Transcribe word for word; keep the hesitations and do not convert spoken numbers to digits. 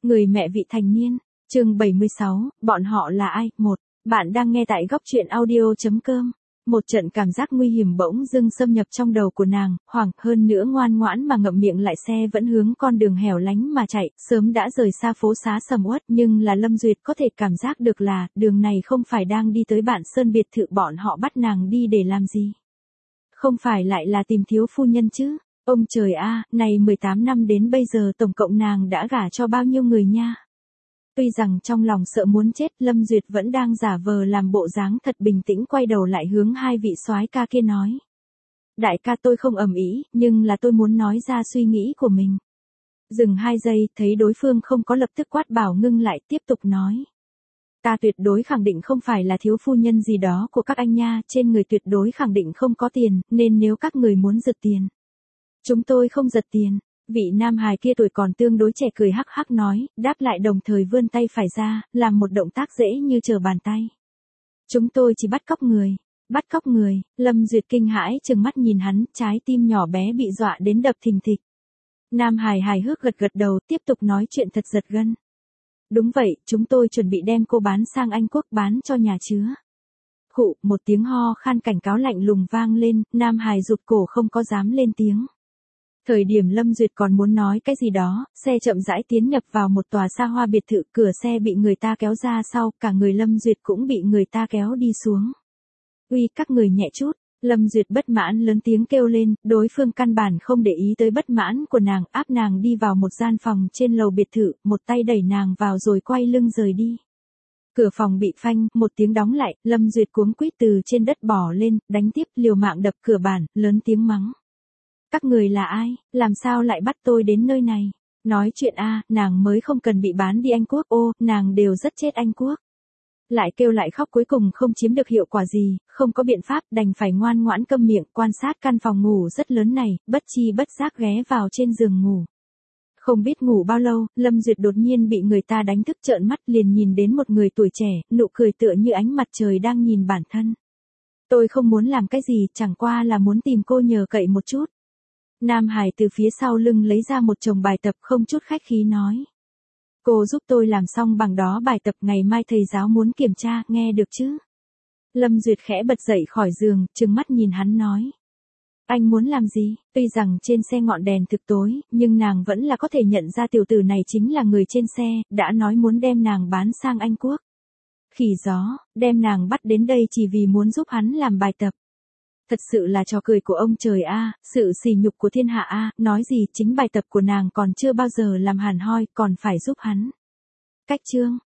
Người mẹ vị thành niên, chương bảy mươi sáu, bọn họ là ai? Một, bạn đang nghe tại góc truyện audio chấm com. Một trận cảm giác nguy hiểm bỗng dưng xâm nhập trong đầu của nàng, hoảng hơn nữa ngoan ngoãn mà ngậm miệng lại xe vẫn hướng con đường hẻo lánh mà chạy, sớm đã rời xa phố xá sầm uất nhưng là Lâm Duyệt có thể cảm giác được là đường này không phải đang đi tới Bạn Sơn biệt thự bọn họ bắt nàng đi để làm gì. Không phải lại là tìm thiếu phu nhân chứ, ông trời a, này mười tám năm đến bây giờ tổng cộng nàng đã gả cho bao nhiêu người nha. Tuy rằng trong lòng sợ muốn chết, Lâm Duyệt vẫn đang giả vờ làm bộ dáng thật bình tĩnh quay đầu lại hướng hai vị soái ca kia nói. Đại ca tôi không ầm ĩ, nhưng là tôi muốn nói ra suy nghĩ của mình. Dừng hai giây, thấy đối phương không có lập tức quát bảo ngưng lại tiếp tục nói. Ta tuyệt đối khẳng định không phải là thiếu phu nhân gì đó của các anh nha, trên người tuyệt đối khẳng định không có tiền, nên nếu các người muốn giật tiền. Chúng tôi không giật tiền. Vị nam hài kia tuổi còn tương đối trẻ cười hắc hắc nói, đáp lại đồng thời vươn tay phải ra, làm một động tác dễ như trở bàn tay. Chúng tôi chỉ bắt cóc người. Bắt cóc người, Lâm Duyệt kinh hãi trừng mắt nhìn hắn, trái tim nhỏ bé bị dọa đến đập thình thịch. Nam hài hài hước gật gật đầu, tiếp tục nói chuyện thật giật gân. Đúng vậy, chúng tôi chuẩn bị đem cô bán sang Anh Quốc bán cho nhà chứa. Khụ, một tiếng ho khan cảnh cáo lạnh lùng vang lên, nam hài rụt cổ không có dám lên tiếng. Thời điểm Lâm Duyệt còn muốn nói cái gì đó, xe chậm rãi tiến nhập vào một tòa xa hoa biệt thự, cửa xe bị người ta kéo ra sau, cả người Lâm Duyệt cũng bị người ta kéo đi xuống. Uy, các người nhẹ chút, Lâm Duyệt bất mãn lớn tiếng kêu lên, đối phương căn bản không để ý tới bất mãn của nàng, áp nàng đi vào một gian phòng trên lầu biệt thự, một tay đẩy nàng vào rồi quay lưng rời đi. Cửa phòng bị phanh, một tiếng đóng lại, Lâm Duyệt cuống quýt từ trên đất bò lên, đánh tiếp liều mạng đập cửa bàn, lớn tiếng mắng. Các người là ai, làm sao lại bắt tôi đến nơi này? Nói chuyện a, nàng mới không cần bị bán đi Anh Quốc, ô, nàng đều rất chết Anh Quốc. Lại kêu lại khóc cuối cùng không chiếm được hiệu quả gì, không có biện pháp đành phải ngoan ngoãn câm miệng quan sát căn phòng ngủ rất lớn này, bất chi bất giác ghé vào trên giường ngủ. Không biết ngủ bao lâu, Lâm Duyệt đột nhiên bị người ta đánh thức trợn mắt liền nhìn đến một người tuổi trẻ, nụ cười tựa như ánh mặt trời đang nhìn bản thân. Tôi không muốn làm cái gì, chẳng qua là muốn tìm cô nhờ cậy một chút. Nam Hải từ phía sau lưng lấy ra một chồng bài tập không chút khách khí nói. Cô giúp tôi làm xong bằng đó bài tập ngày mai thầy giáo muốn kiểm tra, nghe được chứ? Lâm Duyệt khẽ bật dậy khỏi giường, trừng mắt nhìn hắn nói. Anh muốn làm gì? Tuy rằng trên xe ngọn đèn thực tối, nhưng nàng vẫn là có thể nhận ra tiểu tử này chính là người trên xe, đã nói muốn đem nàng bán sang Anh Quốc. Khỉ gió, đem nàng bắt đến đây chỉ vì muốn giúp hắn làm bài tập. Thật sự là trò cười của ông trời a, sự sỉ nhục của thiên hạ a, nói gì chính bài tập của nàng còn chưa bao giờ làm hàn hoi, còn phải giúp hắn. Cách chương,